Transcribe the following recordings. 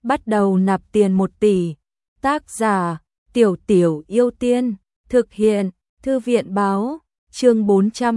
bắt đầu nạp tiền 1 tỷ. Tác giả: Tiểu Tiểu Yêu Tiên. Thực hiện: Thư viện báo. Chương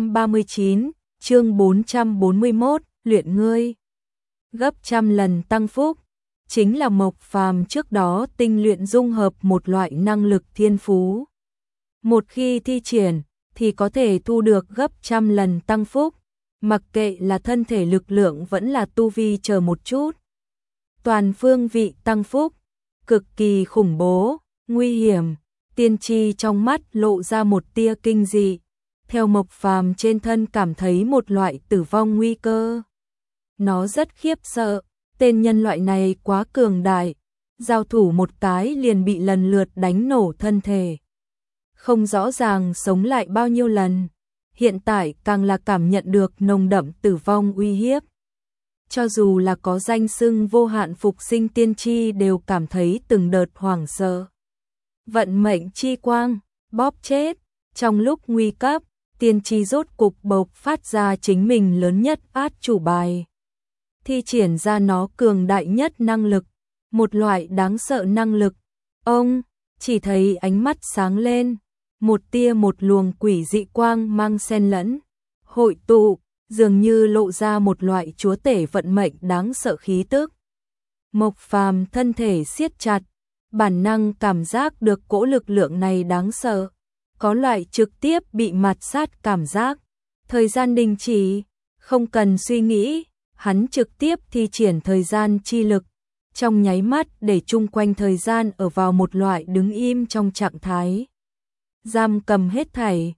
439, chương 441, luyện ngươi. Gấp trăm lần tăng phúc. Chính là Mộc Phàm trước đó tinh luyện dung hợp một loại năng lực thiên phú. Một khi thi triển thì có thể thu được gấp trăm lần tăng phúc, mặc kệ là thân thể lực lượng vẫn là tu vi chờ một chút. Toàn phương vị tăng phúc, cực kỳ khủng bố, nguy hiểm. Tiên tri trong mắt lộ ra một tia kinh dị, theo Mộc Phàm trên thân cảm thấy một loại tử vong nguy cơ. Nó rất khiếp sợ, tên nhân loại này quá cường đại, giao thủ một cái liền bị lần lượt đánh nổ thân thể. Không rõ ràng sống lại bao nhiêu lần, hiện tại càng là cảm nhận được nồng đậm tử vong uy hiếp. Cho dù là có danh xưng vô hạn phục sinh tiên tri đều cảm thấy từng đợt hoảng sợ. Vận mệnh chi quang, bóp chết, trong lúc nguy cấp, tiên tri rốt cục bộc phát ra chính mình lớn nhất át chủ bài. Thi triển ra nó cường đại nhất năng lực, một loại đáng sợ năng lực. Ông chỉ thấy ánh mắt sáng lên, một tia một luồng quỷ dị quang mang xen lẫn, hội tụ, dường như lộ ra một loại chúa tể vận mệnh đáng sợ khí tức. Mộc Phàm thân thể siết chặt, bản năng cảm giác được cỗ lực lượng này đáng sợ, có loại trực tiếp bị mạt sát cảm giác. Thời gian đình chỉ, không cần suy nghĩ, hắn trực tiếp thi triển thời gian chi lực, trong nháy mắt để chung quanh thời gian ở vào một loại đứng im trong trạng thái giam cầm hết thảy.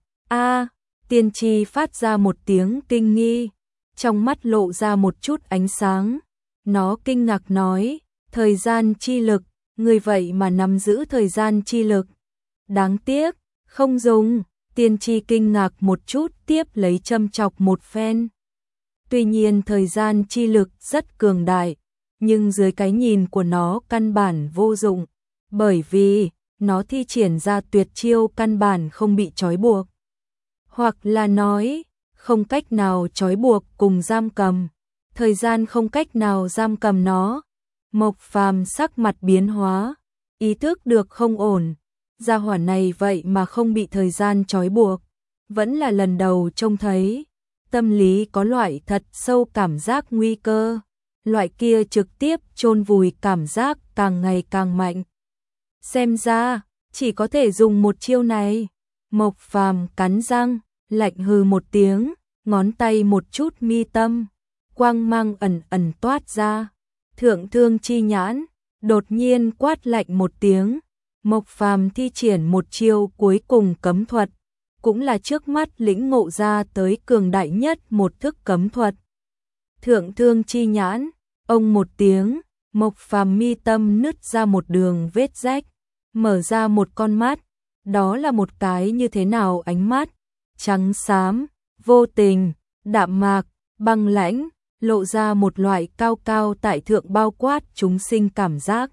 Tiên tri phát ra một tiếng kinh nghi, trong mắt lộ ra một chút ánh sáng. Nó kinh ngạc nói, thời gian chi lực, người vậy mà nắm giữ thời gian chi lực. Đáng tiếc, không dùng. Tiên tri kinh ngạc một chút, tiếp lấy châm chọc một phen. Tuy nhiên thời gian chi lực rất cường đại, nhưng dưới cái nhìn của nó căn bản vô dụng, bởi vì nó thi triển ra tuyệt chiêu căn bản không bị trói buộc. Hoặc là nói, không cách nào trói buộc cùng giam cầm, thời gian không cách nào giam cầm nó. Mộc Phàm sắc mặt biến hóa, ý thức được không ổn, gia hỏa này vậy mà không bị thời gian trói buộc, vẫn là lần đầu trông thấy. Tâm lý có loại thật sâu cảm giác nguy cơ, loại kia trực tiếp chôn vùi cảm giác càng ngày càng mạnh. Xem ra, chỉ có thể dùng một chiêu này. Mộc Phàm cắn răng, lạnh hừ một tiếng, ngón tay một chút mi tâm, quang mang ẩn ẩn toát ra. Thượng thương chi nhãn, đột nhiên quát lạnh một tiếng, Mộc Phàm thi triển một chiêu cuối cùng cấm thuật, cũng là trước mắt lĩnh ngộ ra tới cường đại nhất một thức cấm thuật. Thượng thương chi nhãn, ông một tiếng, Mộc Phàm mi tâm nứt ra một đường vết rách, mở ra một con mắt, đó là một cái như thế nào ánh mắt, trắng xám, vô tình, đạm mạc, băng lãnh, lộ ra một loại cao cao tại thượng bao quát chúng sinh cảm giác.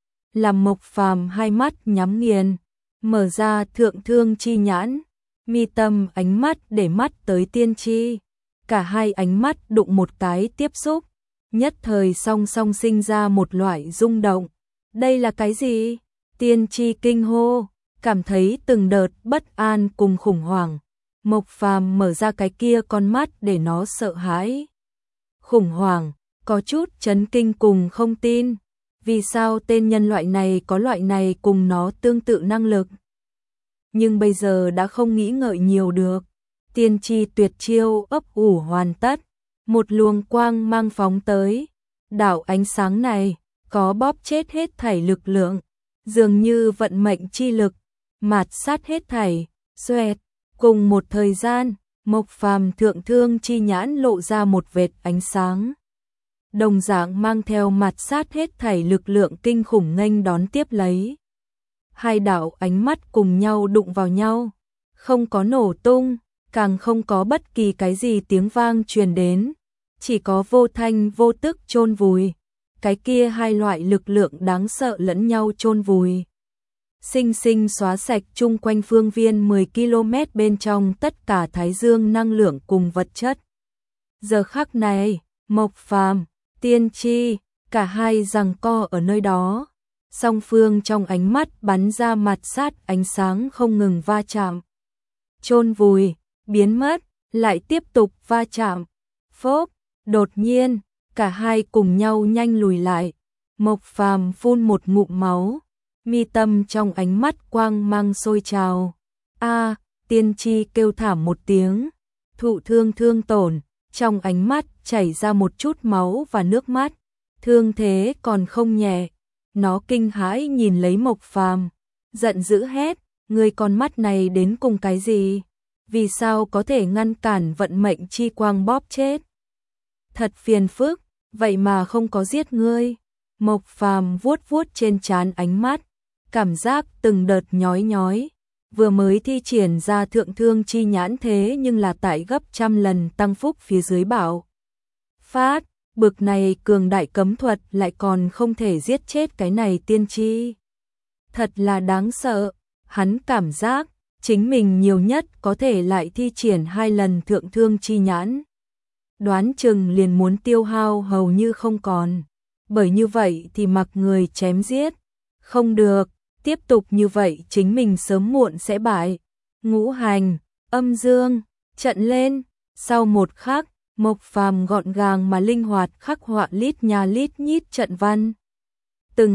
Làm Mộc Phàm hai mắt nhắm nghiền, mở ra thượng thương chi nhãn, mi tâm ánh mắt để mắt tới tiên tri, cả hai ánh mắt đụng một cái tiếp xúc, nhất thời song song sinh ra một loại rung động. Đây là cái gì? Tiên tri kinh hô, cảm thấy từng đợt bất an cùng khủng hoảng. Mộc Phàm mở ra cái kia con mắt để nó sợ hãi, khủng hoảng, có chút chấn kinh cùng không tin. Vì sao tên nhân loại này có loại này cùng nó tương tự năng lực? Nhưng bây giờ đã không nghĩ ngợi nhiều được. Tiên tri tuyệt chiêu ấp ủ hoàn tất, một luồng quang mang phóng tới. Đạo ánh sáng này có bóp chết hết thảy lực lượng, dường như vận mệnh chi lực, mạt sát hết thảy. Xoẹt, cùng một thời gian, Mộc Phàm thượng thương chi nhãn lộ ra một vệt ánh sáng, đồng dạng mang theo mạt sát hết thảy lực lượng kinh khủng nghênh đón tiếp lấy. Hai đạo ánh mắt cùng nhau đụng vào nhau, không có nổ tung, càng không có bất kỳ cái gì tiếng vang truyền đến, chỉ có vô thanh vô tức chôn vùi. Cái kia hai loại lực lượng đáng sợ lẫn nhau chôn vùi, sinh sinh xóa sạch chung quanh phương viên 10 km bên trong tất cả thái dương năng lượng cùng vật chất. Giờ khắc này, Mộc Phàm, tiên tri, cả hai giằng co ở nơi đó. Song phương trong ánh mắt bắn ra mặt sát ánh sáng không ngừng va chạm. Chôn vùi, biến mất, lại tiếp tục va chạm. Phốp, đột nhiên, cả hai cùng nhau nhanh lùi lại. Mộc Phàm phun một ngụm máu, mi tâm trong ánh mắt quang mang sôi trào. A, Tiên Tri kêu thảm một tiếng, thụ thương tổn, trong ánh mắt chảy ra một chút máu và nước mắt, thương thế còn không nhẹ. Nó kinh hãi nhìn lấy Mộc Phàm, giận dữ hét, ngươi con mắt này đến cùng cái gì? Vì sao có thể ngăn cản vận mệnh chi quang bóp chết? Thật phiền phức, vậy mà không có giết ngươi. Mộc Phàm vuốt vuốt trên trán ánh mắt, cảm giác từng đợt nhói nhói. Vừa mới thi triển ra thượng thương chi nhãn thế nhưng là tại gấp trăm lần tăng phúc phía dưới bảo phát, bực này cường đại cấm thuật lại còn không thể giết chết cái này tiên tri. Thật là đáng sợ, hắn cảm giác chính mình nhiều nhất có thể lại thi triển 2 lần thượng thương chi nhãn. Đoán chừng liền muốn tiêu hao hầu như không còn. Bởi như vậy thì mặc người chém giết. Không được, tiếp tục như vậy chính mình sớm muộn sẽ bại. Ngũ hành, âm dương, trận lên. Sau một khắc, Mộc Phàm gọn gàng mà linh hoạt khắc họa lít nhà lít nhít trận văn. Từng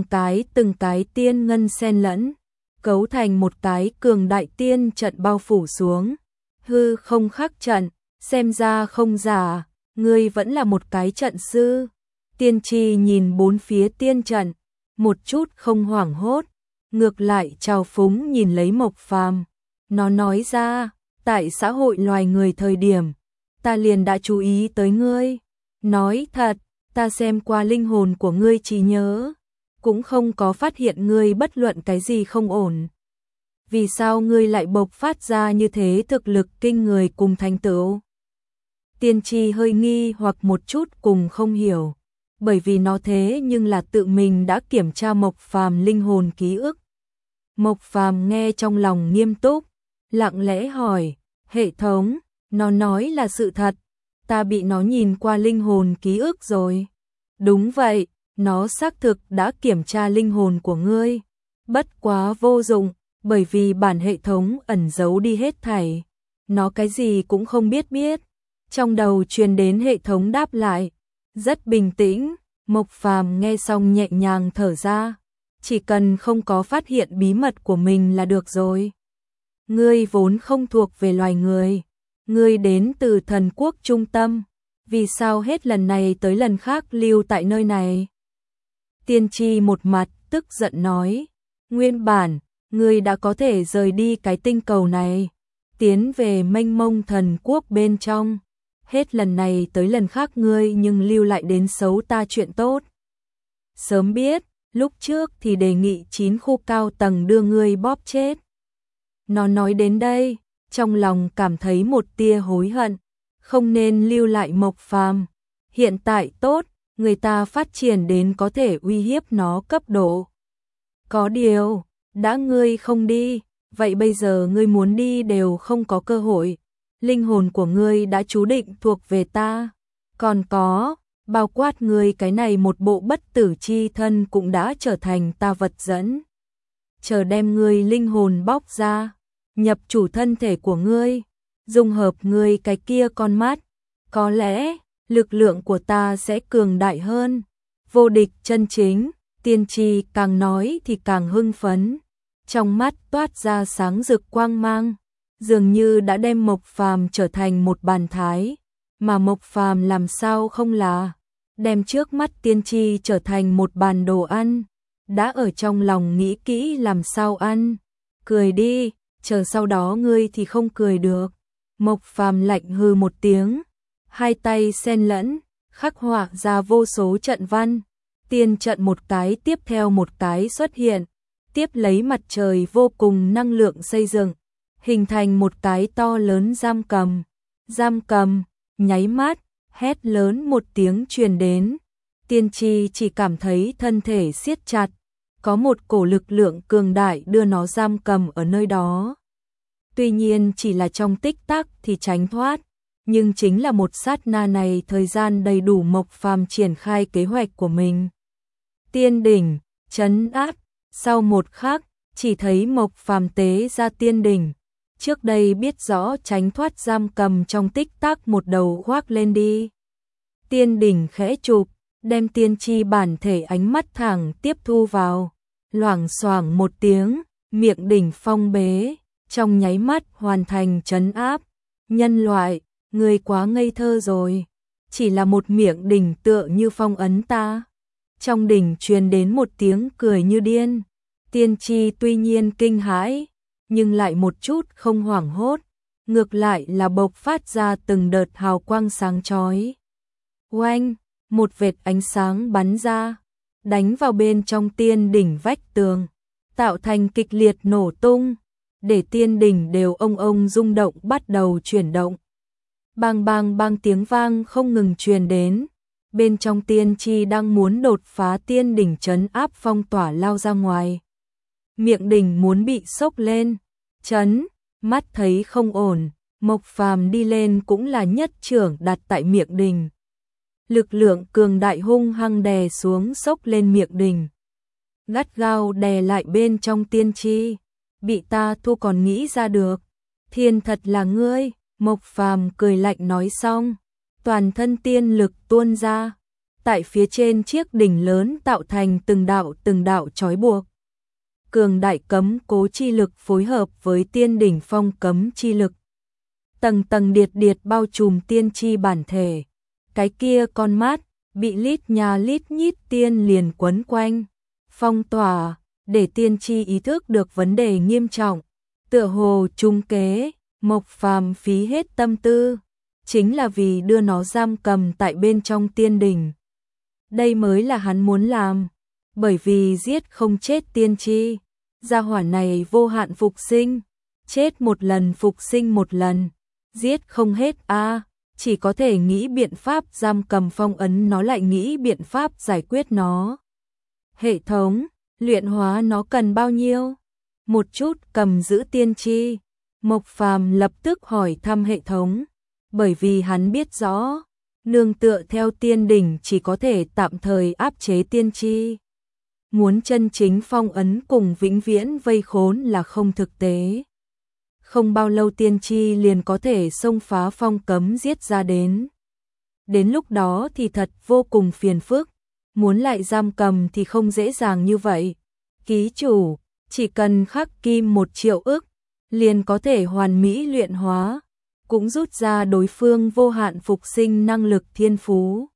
cái tiên ngân xen lẫn, cấu thành một cái cường đại tiên trận bao phủ xuống. Hư không khắc trận, xem ra không giả, ngươi vẫn là một cái trận sư. Tiên tri nhìn bốn phía tiên trận, một chút không hoảng hốt, ngược lại trào phúng nhìn lấy Mộc Phàm. Nó nói ra, tại xã hội loài người thời điểm, ta liền đã chú ý tới ngươi. Nói thật, ta xem qua linh hồn của ngươi trí nhớ, cũng không có phát hiện ngươi bất luận cái gì không ổn. Vì sao ngươi lại bộc phát ra như thế thực lực kinh người cùng thành tựu? Tiên tri hơi nghi hoặc một chút cùng không hiểu, bởi vì nó thế nhưng là tự mình đã kiểm tra Mộc Phàm linh hồn ký ức. Mộc Phàm nghe trong lòng nghiêm túc, lặng lẽ hỏi, hệ thống, nó nói là sự thật, ta bị nó nhìn qua linh hồn ký ức rồi. Đúng vậy, nó xác thực đã kiểm tra linh hồn của ngươi, bất quá vô dụng, bởi vì bản hệ thống ẩn giấu đi hết thảy. Nó cái gì cũng không biết. Trong đầu truyền đến hệ thống đáp lại, rất bình tĩnh. Mộc Phàm nghe xong nhẹ nhàng thở ra, chỉ cần không có phát hiện bí mật của mình là được rồi. Ngươi vốn không thuộc về loài người, ngươi đến từ thần quốc trung tâm, vì sao hết lần này tới lần khác lưu tại nơi này? Tiên tri một mặt tức giận nói, nguyên bản, ngươi đã có thể rời đi cái tinh cầu này, tiến về mênh mông thần quốc bên trong. Hết lần này tới lần khác ngươi nhưng lưu lại đến xấu ta chuyện tốt. Sớm biết, lúc trước thì đề nghị 9 khu cao tầng đưa ngươi bóp chết. Nó nói đến đây, trong lòng cảm thấy một tia hối hận, không nên lưu lại Mộc Phàm. Hiện tại tốt, người ta phát triển đến có thể uy hiếp nó cấp độ. Có điều, đã ngươi không đi, vậy bây giờ ngươi muốn đi đều không có cơ hội. Linh hồn của ngươi đã chú định thuộc về ta. Còn có, bao quát ngươi cái này một bộ bất tử chi thân cũng đã trở thành ta vật dẫn. Chờ đem ngươi linh hồn bóc ra, nhập chủ thân thể của ngươi, dung hợp ngươi cái kia con mắt. Có lẽ, lực lượng của ta sẽ cường đại hơn. Vô địch chân chính, tiên tri càng nói thì càng hưng phấn. Trong mắt toát ra sáng rực quang mang, dường như đã đem Mộc Phàm trở thành một bàn thái, mà Mộc Phàm làm sao không là đem trước mắt tiên tri trở thành một bàn đồ ăn, đã ở trong lòng nghĩ kỹ làm sao ăn. Cười đi, chờ sau đó ngươi thì không cười được. Mộc Phàm lạnh hừ một tiếng, hai tay xen lẫn, khắc họa ra vô số trận văn, tiên trận một cái tiếp theo một cái xuất hiện, tiếp lấy mặt trời vô cùng năng lượng xây dựng, hình thành một cái to lớn giam cầm. Giam cầm, nháy mắt, hét lớn một tiếng truyền đến. Tiên tri chỉ cảm thấy thân thể siết chặt, có một cổ lực lượng cường đại đưa nó giam cầm ở nơi đó. Tuy nhiên chỉ là trong tích tắc thì tránh thoát, nhưng chính là một sát na này thời gian đầy đủ Mộc Phàm triển khai kế hoạch của mình. tiên đỉnh, trấn áp. Sau một khắc, chỉ thấy Mộc Phàm tế ra tiên đỉnh. Trước đây biết rõ tránh thoát giam cầm trong tích tắc một đầu khoác lên đi. Tiên đỉnh khẽ chụp, đem tiên chi bản thể ánh mắt thẳng tiếp thu vào. Loảng xoảng một tiếng, miệng đỉnh phong bế, trong nháy mắt hoàn thành trấn áp. Nhân loại, người quá ngây thơ rồi. Chỉ là một miệng đỉnh tựa như phong ấn ta. Trong đỉnh truyền đến một tiếng cười như điên. Tiên tri tuy nhiên kinh hãi, nhưng lại một chút không hoảng hốt, ngược lại là bộc phát ra từng đợt hào quang sáng chói. Oanh, một vệt ánh sáng bắn ra, đánh vào bên trong tiên đỉnh vách tường, tạo thành kịch liệt nổ tung, để tiên đỉnh đều ông rung động bắt đầu chuyển động. Bang bang bang tiếng vang không ngừng truyền đến, bên trong tiên tri đang muốn đột phá tiên đỉnh trấn áp phong tỏa lao ra ngoài. Miệng đỉnh muốn bị sốc lên, chấn, mắt thấy không ổn, Mộc Phàm đi lên cũng là nhất trưởng đặt tại miệng đỉnh. Lực lượng cường đại hung hăng đè xuống sốc lên miệng đỉnh. Gắt gao đè lại bên trong tiên tri, bị ta thu còn nghĩ ra được. Thiên thật là ngươi, Mộc Phàm cười lạnh nói xong, toàn thân tiên lực tuôn ra, tại phía trên chiếc đỉnh lớn tạo thành từng đạo trói buộc. Cường đại cấm cố chi lực phối hợp với tiên đỉnh phong cấm chi lực. Tầng tầng điệt điệt bao trùm tiên chi bản thể. Cái kia con mắt, bị lít nhà lít nhít tiên liền quấn quanh. Phong tỏa, để tiên chi ý thức được vấn đề nghiêm trọng. Tựa hồ trung kế, Mộc Phàm phí hết tâm tư. Chính là vì đưa nó giam cầm tại bên trong tiên đỉnh. Đây mới là hắn muốn làm. Bởi vì giết không chết tiên chi. Gia hỏa này vô hạn phục sinh, chết một lần phục sinh một lần, giết không hết chỉ có thể nghĩ biện pháp giam cầm phong ấn nó, lại nghĩ biện pháp giải quyết nó. Hệ thống, luyện hóa nó cần bao nhiêu? Một chút cầm giữ tiên chi. Mộc Phàm lập tức hỏi thăm hệ thống, bởi vì hắn biết rõ, nương tựa theo tiên đỉnh chỉ có thể tạm thời áp chế tiên chi. Muốn chân chính phong ấn cùng vĩnh viễn vây khốn là không thực tế. Không bao lâu tiên tri liền có thể xông phá phong cấm giết ra đến. Đến lúc đó thì thật vô cùng phiền phức, muốn lại giam cầm thì không dễ dàng như vậy. Ký chủ, chỉ cần khắc kim 1 triệu ức, liền có thể hoàn mỹ luyện hóa, cũng rút ra đối phương vô hạn phục sinh năng lực thiên phú.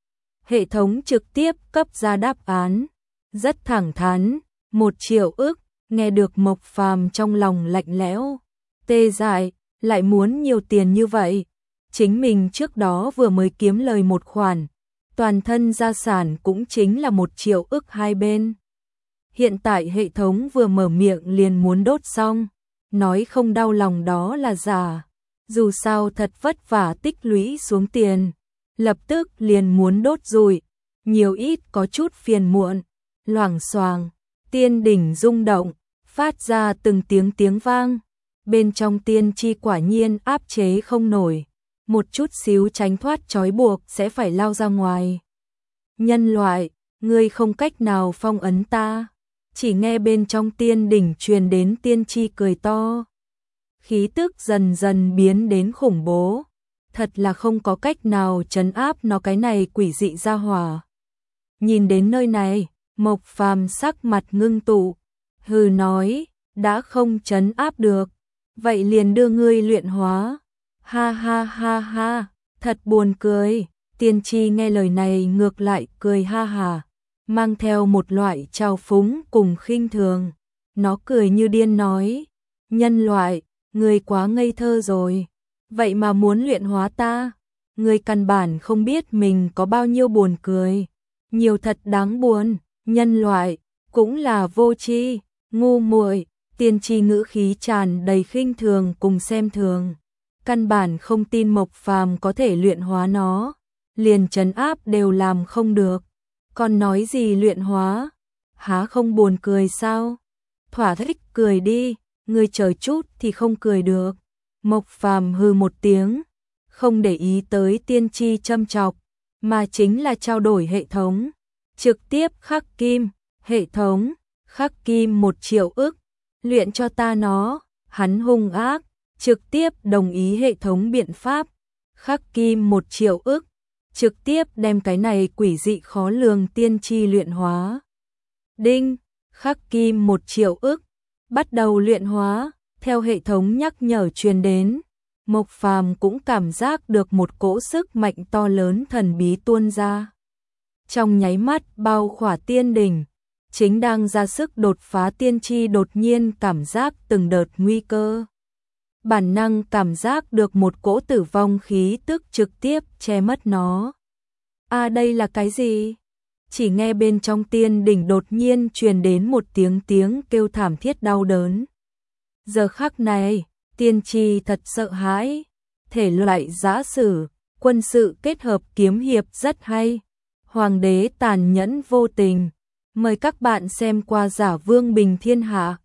Hệ thống trực tiếp cấp ra đáp án. Rất thẳng thắn, 1 triệu ức, nghe được Mộc Phàm trong lòng lạnh lẽo, tê dại, lại muốn nhiều tiền như vậy. Chính mình trước đó vừa mới kiếm lời một khoản, toàn thân gia sản cũng chính là 1 triệu ức hai bên. Hiện tại hệ thống vừa mở miệng liền muốn đốt xong, nói không đau lòng đó là giả. Dù sao thật vất vả tích lũy xuống tiền, lập tức liền muốn đốt rụi, nhiều ít có chút phiền muộn. Loảng xoảng, tiên đỉnh rung động, phát ra từng tiếng vang. Bên trong tiên chi quả nhiên áp chế không nổi, một chút xíu tránh thoát trói buộc sẽ phải lao ra ngoài. Nhân loại, ngươi không cách nào phong ấn ta. Chỉ nghe bên trong tiên đỉnh truyền đến tiên chi cười to. Khí tức dần dần biến đến khủng bố. Thật là không có cách nào trấn áp nó, cái này quỷ dị ra hỏa. Nhìn đến nơi này, Mộc Phàm sắc mặt ngưng tụ, hừ nói, đã không trấn áp được, vậy liền đưa ngươi luyện hóa. Ha ha ha ha, thật buồn cười. Tiên tri nghe lời này ngược lại cười ha hà, mang theo một loại trào phúng cùng khinh thường. Nó cười như điên nói, nhân loại, ngươi quá ngây thơ rồi, vậy mà muốn luyện hóa ta, ngươi căn bản không biết mình có bao nhiêu buồn cười, nhiều thật đáng buồn. Nhân loại, cũng là vô tri, ngu muội. Tiên tri ngữ khí tràn đầy khinh thường cùng xem thường. Căn bản không tin Mộc Phàm có thể luyện hóa nó, liền trấn áp đều làm không được. Còn nói gì luyện hóa? Há không buồn cười sao? Thỏa thích cười đi, ngươi chờ chút thì không cười được. Mộc Phàm hừ một tiếng, không để ý tới tiên tri châm chọc, mà chính là trao đổi hệ thống. trực tiếp khắc kim, hệ thống, khắc kim 1 triệu ức, luyện cho ta nó, hắn hung ác, trực tiếp đồng ý hệ thống biện pháp, khắc kim 1 triệu ức, trực tiếp đem cái này quỷ dị khó lường tiên tri luyện hóa. Đinh, khắc kim 1 triệu ức, bắt đầu luyện hóa, theo hệ thống nhắc nhở truyền đến, Mộc Phàm cũng cảm giác được một cỗ sức mạnh to lớn thần bí tuôn ra. Trong nháy mắt bao khỏa tiên đỉnh, chính đang ra sức đột phá tiên tri đột nhiên cảm giác từng đợt nguy cơ. Bản năng cảm giác được một cỗ tử vong khí tức trực tiếp che mất nó. À đây là cái gì? Chỉ nghe bên trong tiên đỉnh đột nhiên truyền đến một tiếng kêu thảm thiết đau đớn. Giờ khắc này, tiên tri thật sợ hãi, thể loại giã sử, quân sự kết hợp kiếm hiệp rất hay. Hoàng đế tàn nhẫn vô tình. Mời các bạn xem qua Giả Vương Bình Thiên Hạ.